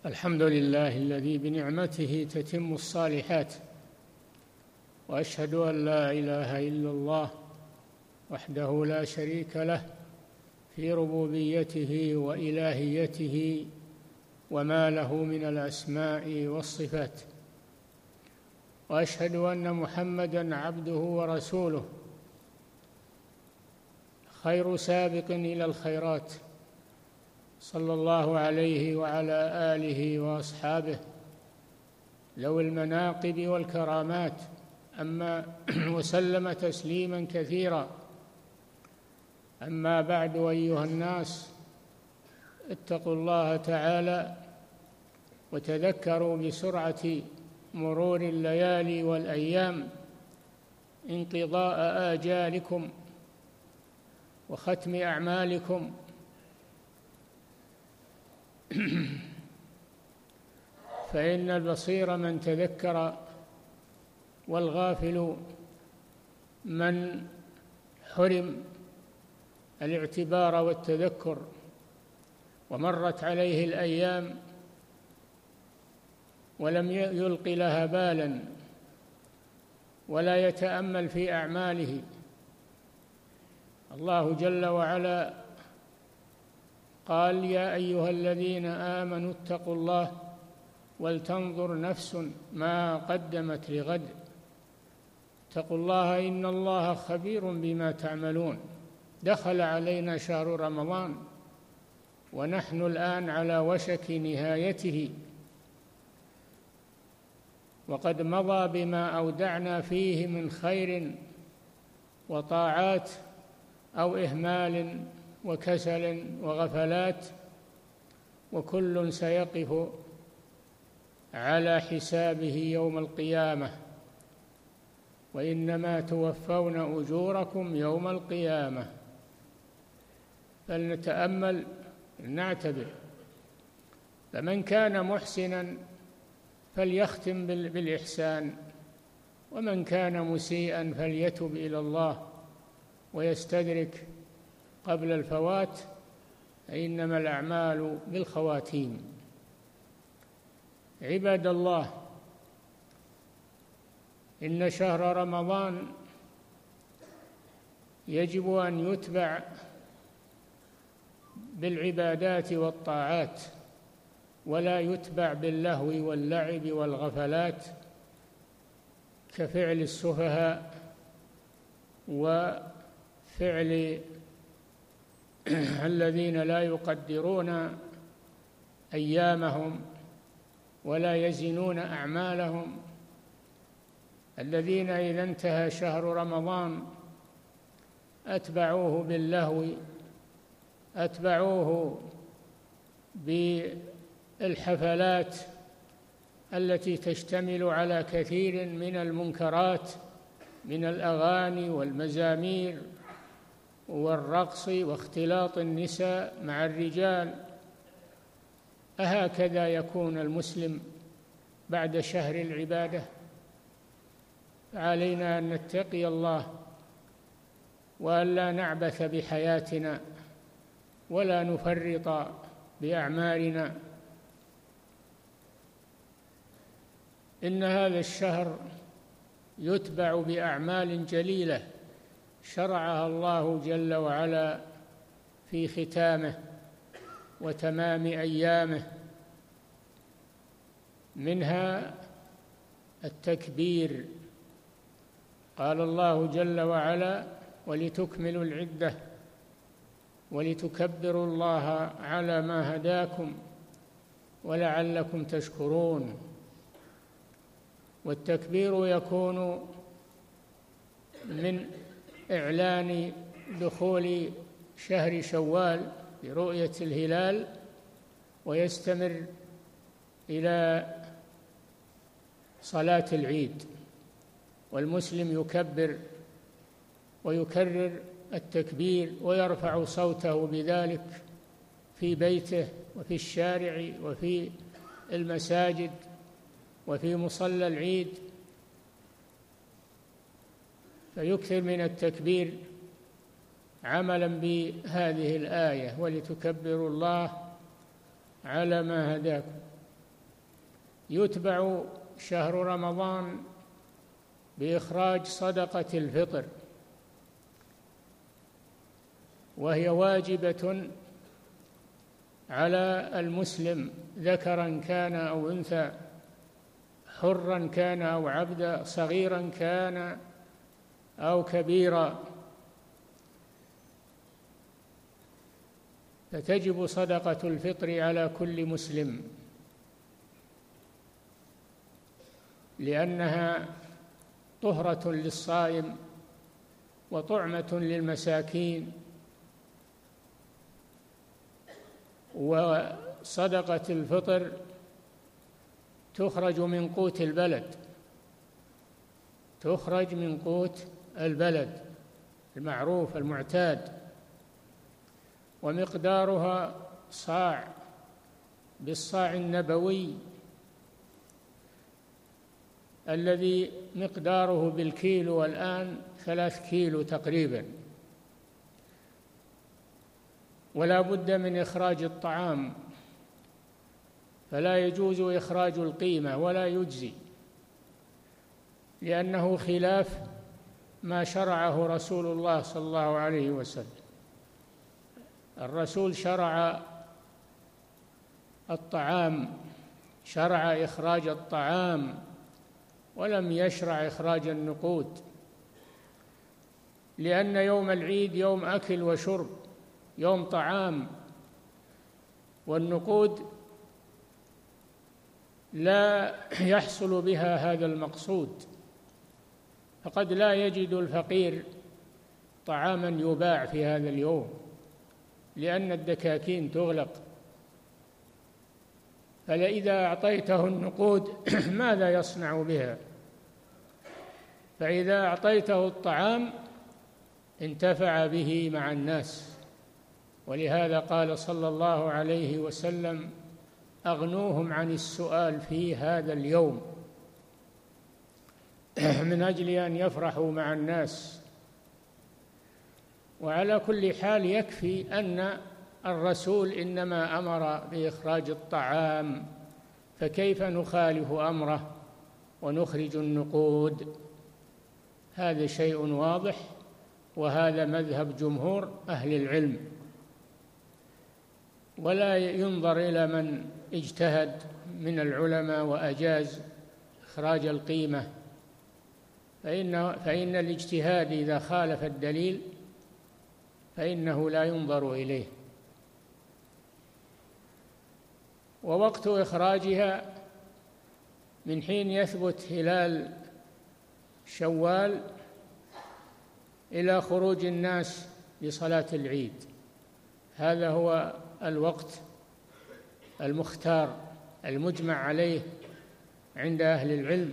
الحمد لله الذي بنعمته تتم الصالحات، وأشهد أن لا إله إلا الله وحده لا شريك له في ربوبيته وإلهيته وما له من الأسماء والصفات، وأشهد أن محمدًا عبده ورسوله خير سابق إلى الخيرات، صلى الله عليه وعلى آله وأصحابه ذوي المناقب والكرامات، وسلم تسليما كثيرا. أما بعد، أيها الناس، اتقوا الله تعالى وتذكروا بسرعة مرور الليالي والأيام انقضاء آجالكم وختم أعمالكم، فإن البصير من تذكر، والغافل من حرم الاعتبار والتذكر، ومرت عليه الأيام ولم يلق لها بالا ولا يتأمل في أعماله. الله جل وعلا قال: يا أيها الذين آمنوا اتقوا الله ولتنظر نفس ما قدمت لغد، اتقوا الله إن الله خبير بما تعملون. دخل علينا شهر رمضان ونحن الآن على وشك نهايته، وقد مضى بما أودعنا فيه من خير وطاعات أو إهمال وكسل وغفلات، وكل سيقف على حسابه يوم القيامة، وإنما توفون أجوركم يوم القيامة. فلنتأمل، نعتبر. فمن كان محسنا فليختم بالإحسان، ومن كان مسيئا فليتب إلى الله ويستدرك قبل الفوات، إنما الأعمال بالخواتيم. عباد الله، إن شهر رمضان يجب أن يتبع بالعبادات والطاعات، ولا يتبع باللهو واللعب والغفلات كفعل السفهاء وفعل الذين لا يقدرون أيامهم ولا يزنون أعمالهم، الذين إذا انتهى شهر رمضان أتبعوه باللهو، أتبعوه بالحفلات التي تشتمل على كثير من المنكرات من الأغاني والمزامير والرقص واختلاط النساء مع الرجال. أهكذا يكون المسلم بعد شهر العبادة؟ فعلينا أن نتقي الله وأن لا نعبث بحياتنا ولا نفرط بأعمارنا. إن هذا الشهر يتبع بأعمال جليلة شرعها الله جل وعلا في ختامه وتمام أيامه، منها التكبير. قال الله جل وعلا: ولتكملوا العدة ولتكبروا الله على ما هداكم ولعلكم تشكرون. والتكبير يكون من إعلان دخول شهر شوال برؤية الهلال، ويستمر إلى صلاة العيد، والمسلم يكبر ويكرر التكبير ويرفع صوته بذلك في بيته وفي الشارع وفي المساجد وفي مصلى العيد، فيكثر من التكبير عملا بهذه الآية: ولتكبروا الله على ما هداكم. يتبع شهر رمضان بإخراج صدقة الفطر، وهي واجبة على المسلم ذكرا كان أو أنثى، حرا كان أو عبدا، صغيرا كان أو كبيرا، فتجب صدقة الفطر على كل مسلم، لأنها طهرة للصائم وطعمة للمساكين. وصدقة الفطر تخرج من قوت البلد، تخرج من قوت البلد المعروف المعتاد، ومقدارها صاع بالصاع النبوي الذي مقداره بالكيلو والآن 3 كيلو تقريبا. ولا بد من إخراج الطعام، فلا يجوز إخراج القيمة ولا يجزي، لأنه خلاف ما شرعه رسول الله صلى الله عليه وسلم. الرسول شرع الطعام، شرع إخراج الطعام، ولم يشرع إخراج النقود، لأن يوم العيد يوم أكل وشرب، يوم طعام، والنقود لا يحصل بها هذا المقصود، فقد لا يجد الفقير طعاما يباع في هذا اليوم لأن الدكاكين تغلق. فإذا أعطيته النقود ماذا يصنع بها؟ فإذا أعطيته الطعام انتفع به مع الناس. ولهذا قال صلى الله عليه وسلم: أغنوهم عن السؤال في هذا اليوم، من أجل أن يفرحوا مع الناس. وعلى كل حال يكفي أن الرسول إنما أمر بإخراج الطعام، فكيف نخالف أمره ونخرج النقود؟ هذا شيء واضح، وهذا مذهب جمهور أهل العلم. ولا ينظر إلى من اجتهد من العلماء وأجاز إخراج القيمة، فإن الاجتهاد إذا خالف الدليل فإنه لا ينظر إليه. ووقت إخراجها من حين يثبت هلال شوال إلى خروج الناس لصلاة العيد، هذا هو الوقت المختار المجمع عليه عند أهل العلم.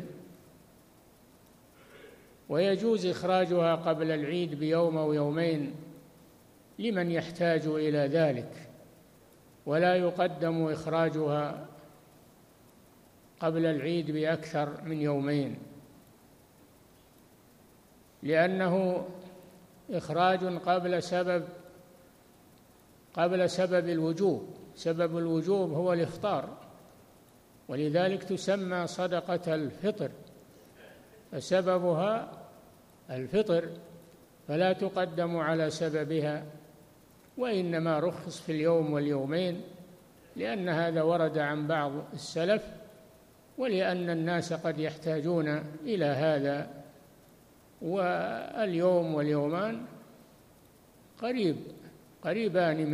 ويجوز إخراجها قبل العيد بيوم أو يومين لمن يحتاج إلى ذلك، ولا يقدم إخراجها قبل العيد بأكثر من يومين، لأنه إخراج قبل سبب الوجوب. سبب الوجوب هو الإفطار، ولذلك تسمى صدقة الفطر، فسببها الفطر، فلا تقدم على سببها، وإنما رخص في اليوم واليومين، لأن هذا ورد عن بعض السلف، ولأن الناس قد يحتاجون إلى هذا، واليوم واليومان قريبان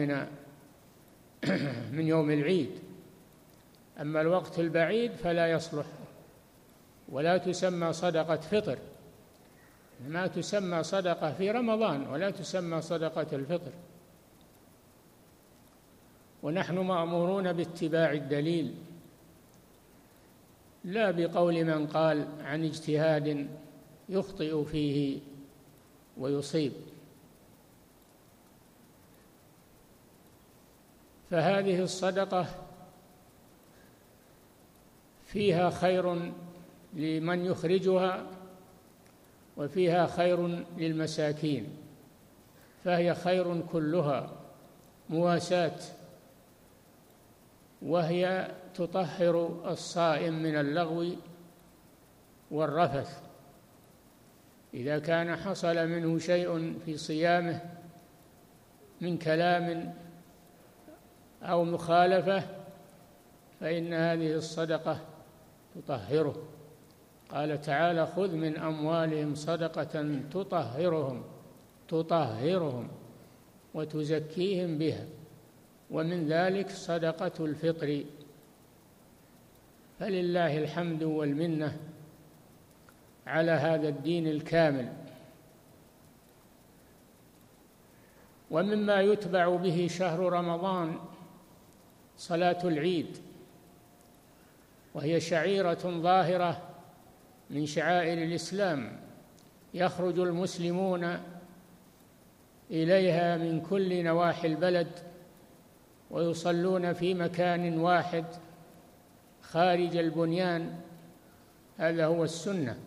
من يوم العيد. أما الوقت البعيد فلا يصلح، ولا تسمى صدقة فطر، ما تسمى صدقة في رمضان، ولا تسمى صدقة الفطر. ونحن مأمورون باتباع الدليل، لا بقول من قال عن اجتهاد يخطئ فيه ويصيب. فهذه الصدقة فيها خير لمن يخرجها، وفيها خير للمساكين، فهي خير كلها، مواساة وهي تطهر الصائم من اللغو والرفث. إذا كان حصل منه شيء في صيامه من كلام أو مخالفة فإن هذه الصدقة تطهره. قال تعالى: خذ من أموالهم صدقة تطهرهم وتزكيهم بها، ومن ذلك صدقة الفطر. فلله الحمد والمنة على هذا الدين الكامل. ومما يتبع به شهر رمضان صلاة العيد، وهي شعيرة ظاهرة من شعائر الإسلام، يخرج المسلمون إليها من كل نواحي البلد ويصلون في مكان واحد خارج البنيان، هذا هو السنة.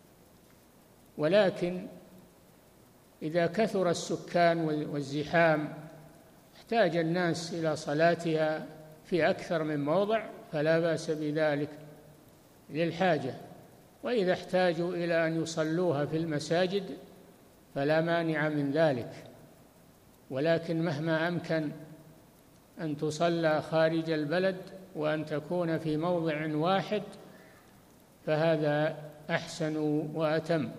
ولكن إذا كثر السكان والزحام احتاج الناس إلى صلاتها في أكثر من موضع فلا بأس بذلك للحاجة، وإذا احتاجوا إلى أن يصلوها في المساجد فلا مانع من ذلك. ولكن مهما أمكن أن تصلى خارج البلد وأن تكون في موضع واحد فهذا أحسن وأتم.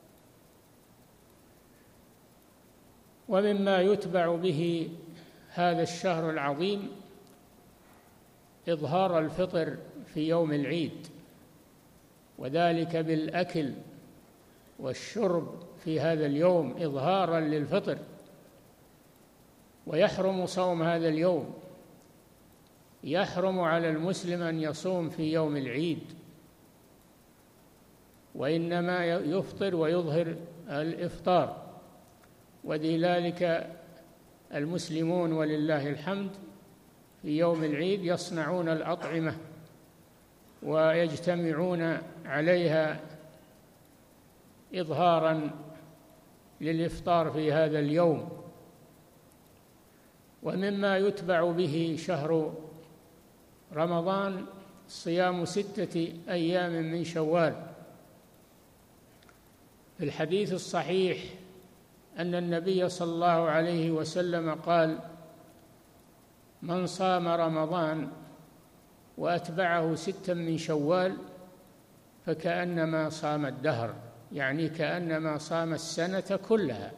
ومما يتبع به هذا الشهر العظيم إظهار الفطر في يوم العيد، وذلك بالأكل والشرب في هذا اليوم إظهارا للفطر. ويحرم صوم هذا اليوم، يحرم على المسلم أن يصوم في يوم العيد، وإنما يفطر ويظهر الإفطار. ولذلك المسلمون ولله الحمد في يوم العيد يصنعون الأطعمة ويجتمعون عليها إظهاراً للإفطار في هذا اليوم. ومما يتبع به شهر رمضان صيام 6 أيام من شوال. في الحديث الصحيح أن النبي صلى الله عليه وسلم قال: من صام رمضان وأتبعه 6 من شوال فكأنما صام الدهر، يعني كأنما صام السنة كلها.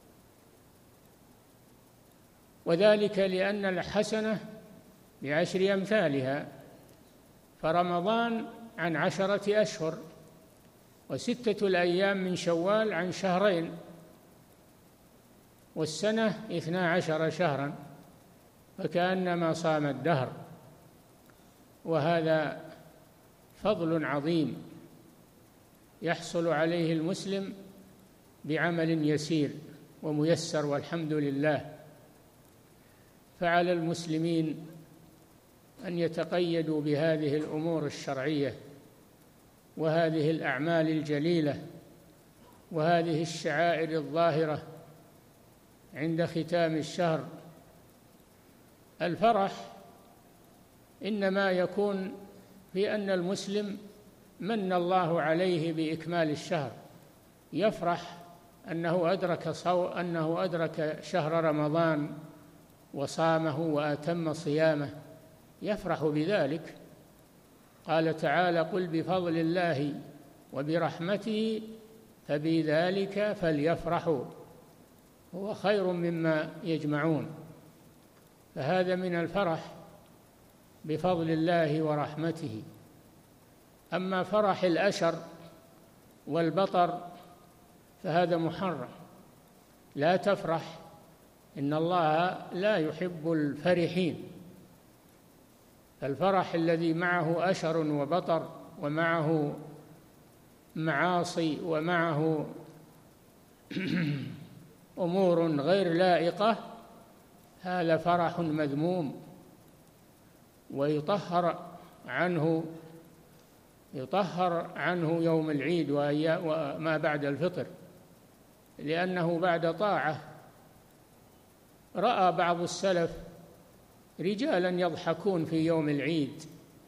وذلك لأن الحسنة ب10 أمثالها، فرمضان عن 10 أشهر، و6 الأيام من شوال عن 2 شهرين، والسنة 12 شهرا، فكأنما صام الدهر. وهذا فضل عظيم يحصل عليه المسلم بعمل يسير وميسر، والحمد لله. فعلى المسلمين أن يتقيدوا بهذه الأمور الشرعية وهذه الأعمال الجليلة وهذه الشعائر الظاهرة عند ختام الشهر. الفرح إنما يكون في أن المسلم من الله عليه بإكمال الشهر، يفرح أنه أدرك شهر رمضان وصامه وأتم صيامه، يفرح بذلك. قال تعالى: قل بفضل الله وبرحمته فبذلك فليفرحوا هو خير مما يجمعون. فهذا من الفرح بفضل الله ورحمته. أما فرح الأشر والبطر فهذا محرم، لا تفرح، إن الله لا يحب الفرحين. الفرح الذي معه أشر وبطر ومعه معاصي ومعه أمور غير لائقة هذا فرح مذموم، ويطهر عنه يوم العيد وما بعد الفطر، لأنه بعد طاعة. رأى بعض السلف رجالا يضحكون في يوم العيد،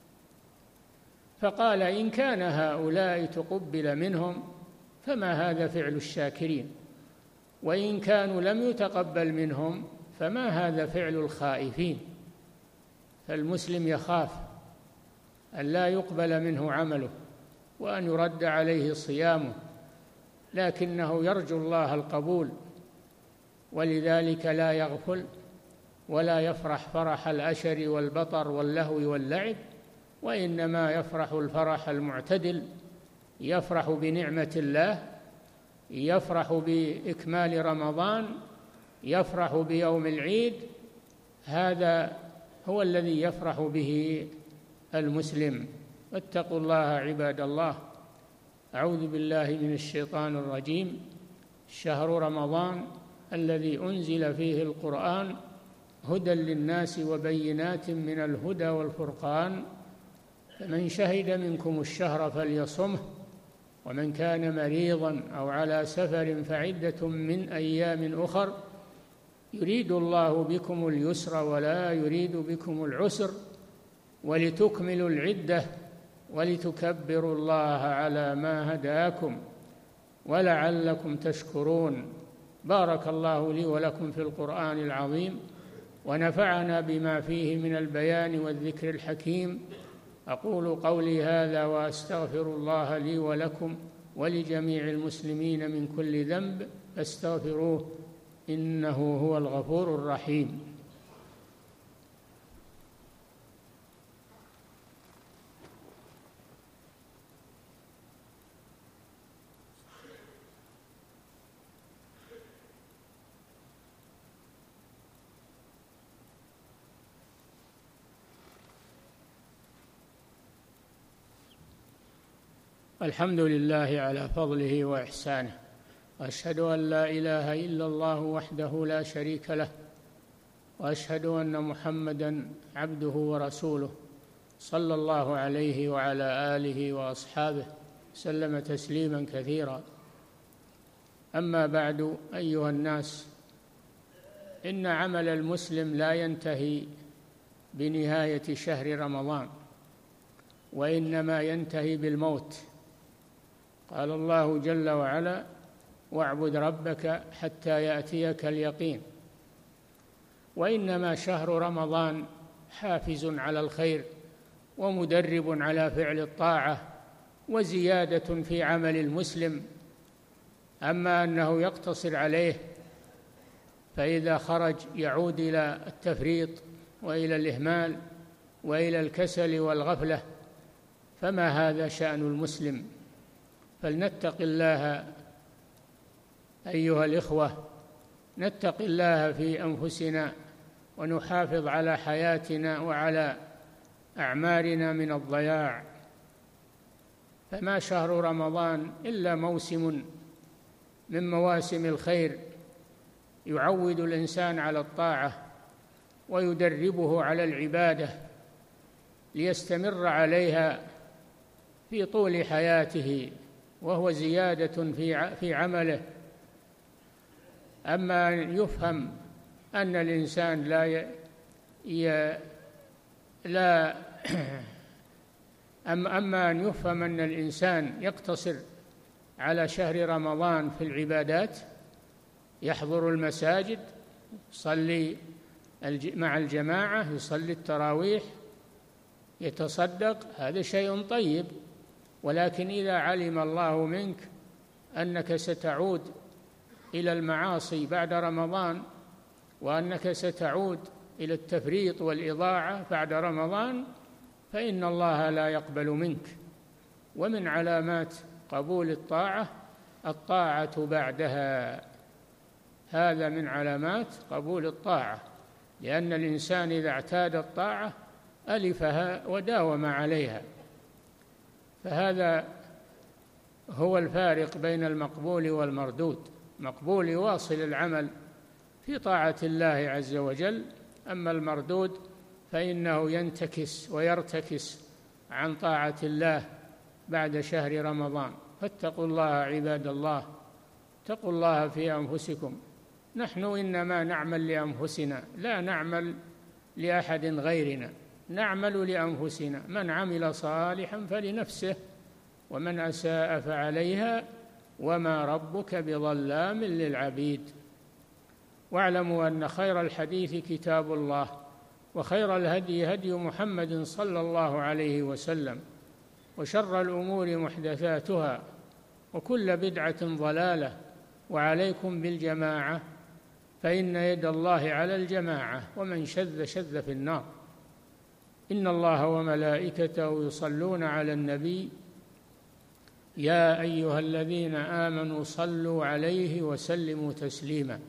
فقال إن كان هؤلاء تقبل منهم فما هذا فعل الشاكرين، وإن كانوا لم يتقبل منهم فما هذا فعل الخائفين. فالمسلم يخاف أن لا يقبل منه عمله وأن يرد عليه صيامه، لكنه يرجو الله القبول، ولذلك لا يغفل ولا يفرح فرح الأشر والبطر واللهو واللعب، وإنما يفرح الفرح المعتدل، يفرح بنعمة الله، يفرح بإكمال رمضان، يفرح بيوم العيد. هذا هو الذي يفرح به المسلم. واتقوا الله عباد الله. أعوذ بالله من الشيطان الرجيم. شهر رمضان الذي أنزل فيه القرآن هدى للناس وبينات من الهدى والفرقان، فمن شهد منكم الشهر فليصمه، ومن كان مريضا أو على سفر فعدة من أيام أخر، يريد الله بكم اليسر ولا يريد بكم العسر، ولتكملوا العدة ولتكبروا الله على ما هداكم ولعلكم تشكرون. بارك الله لي ولكم في القرآن العظيم، ونفعنا بما فيه من البيان والذكر الحكيم. أقول قولي هذا وأستغفر الله لي ولكم ولجميع المسلمين من كل ذنب، فاستغفروه إنه هو الغفور الرحيم. الحمد لله على فضله وإحسانه، وأشهد أن لا إله إلا الله وحده لا شريك له، وأشهد أن محمدًا عبده ورسوله صلى الله عليه وعلى آله وأصحابه سلم تسليمًا كثيرا. أما بعد، أيها الناس، إن عمل المسلم لا ينتهي بنهاية شهر رمضان، وإنما ينتهي بالموت. قال الله جل وعلا: واعبد ربك حتى يأتيك اليقين. وإنما شهر رمضان حافز على الخير ومدرب على فعل الطاعة وزيادة في عمل المسلم. أما أنه يقتصر عليه فإذا خرج يعود إلى التفريط وإلى الإهمال وإلى الكسل والغفلة، فما هذا شأن المسلم. فلنتق الله أيها الإخوة، نتق الله في أنفسنا ونحافظ على حياتنا وعلى أعمارنا من الضياع. فما شهر رمضان إلا موسم من مواسم الخير، يعود الإنسان على الطاعة ويدربه على العبادة ليستمر عليها في طول حياته، وهو زيادة في عمله. أما أن يفهم أن الإنسان أما أن يفهم أن الإنسان يقتصر على شهر رمضان في العبادات، يحضر المساجد، يصلي مع الجماعة، يصلي التراويح، يتصدق، هذا شيء طيب. ولكن إذا علم الله منك أنك ستعود إلى المعاصي بعد رمضان، وأنك ستعود إلى التفريط والإضاعة بعد رمضان، فإن الله لا يقبل منك. ومن علامات قبول الطاعة بعدها، هذا من علامات قبول الطاعة، لأن الإنسان إذا اعتاد الطاعة ألفها وداوم عليها. فهذا هو الفارق بين المقبول والمردود. مقبول يواصل العمل في طاعة الله عز وجل، أما المردود فإنه ينتكس ويرتكس عن طاعة الله بعد شهر رمضان. فاتقوا الله عباد الله، اتقوا الله في أنفسكم. نحن إنما نعمل لأنفسنا، لا نعمل لأحد غيرنا، نعمل لأنفسنا، من عمل صالحا فلنفسه ومن أساء فعليها وما ربك بظلام للعبيد. واعلموا أن خير الحديث كتاب الله، وخير الهدي هدي محمد صلى الله عليه وسلم، وشر الأمور محدثاتها، وكل بدعة ضلالة، وعليكم بالجماعة فإن يد الله على الجماعة، ومن شذ شذ في النار. إن الله وملائكته يصلون على النبي يا أيها الذين آمنوا صلوا عليه وسلموا تسليما.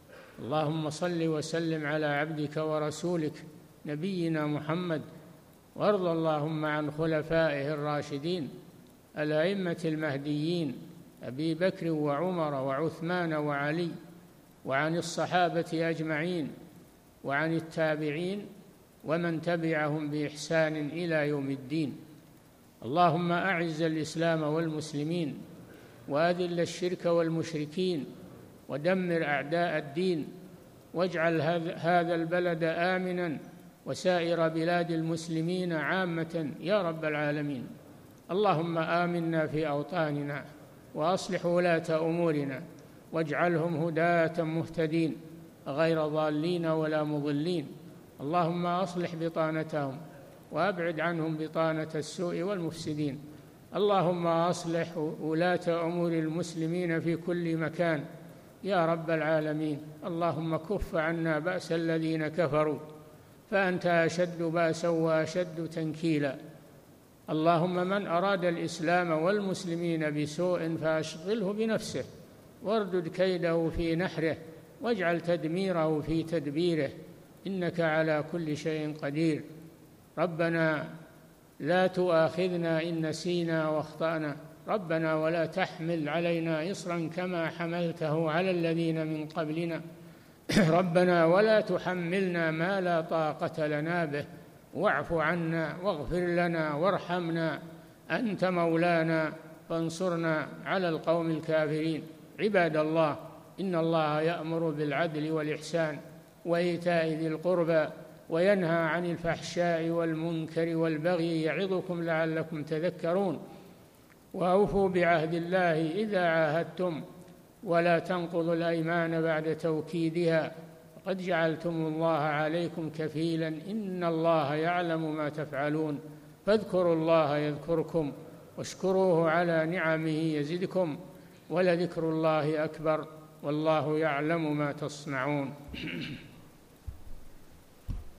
اللهم صل وسلم على عبدك ورسولك نبينا محمد، وارض اللهم عن خلفائه الراشدين الأئمة المهديين أبي بكر وعمر وعثمان وعلي، وعن الصحابة أجمعين، وعن التابعين ومن تبعهم بإحسان إلى يوم الدين. اللهم أعز الإسلام والمسلمين، وأذل الشرك والمشركين، ودمر أعداء الدين، واجعل هذا البلد آمنا وسائر بلاد المسلمين عامة يا رب العالمين. اللهم آمنا في أوطاننا، وأصلح ولاة أمورنا، واجعلهم هداة مهتدين غير ضالين ولا مضلين. اللهم أصلح بطانتهم، وأبعد عنهم بطانة السوء والمفسدين. اللهم أصلح ولاة أمور المسلمين في كل مكان يا رب العالمين. اللهم كف عنا بأس الذين كفروا، فأنت أشد بأسا وأشد تنكيلا. اللهم من أراد الإسلام والمسلمين بسوء فأشغله بنفسه، واردد كيده في نحره، واجعل تدميره في تدبيره، إنك على كل شيء قدير. ربنا لا تؤاخذنا إن نسينا واخطأنا، ربنا ولا تحمل علينا إصرا كما حملته على الذين من قبلنا، ربنا ولا تحملنا ما لا طاقة لنا به، واعف عنا واغفر لنا وارحمنا، أنت مولانا فانصرنا على القوم الكافرين. عباد الله، إن الله يأمر بالعدل والإحسان وإيتاء ذي القربى، وينهى عن الفحشاء والمنكر والبغي، يعظكم لعلكم تذكرون. وأوفوا بعهد الله إذا عاهدتم، ولا تنقضوا الأيمان بعد توكيدها، قد جعلتم الله عليكم كفيلا، إن الله يعلم ما تفعلون. فاذكروا الله يذكركم، واشكروه على نعمه يزدكم، ولذكر الله أكبر، والله يعلم ما تصنعون.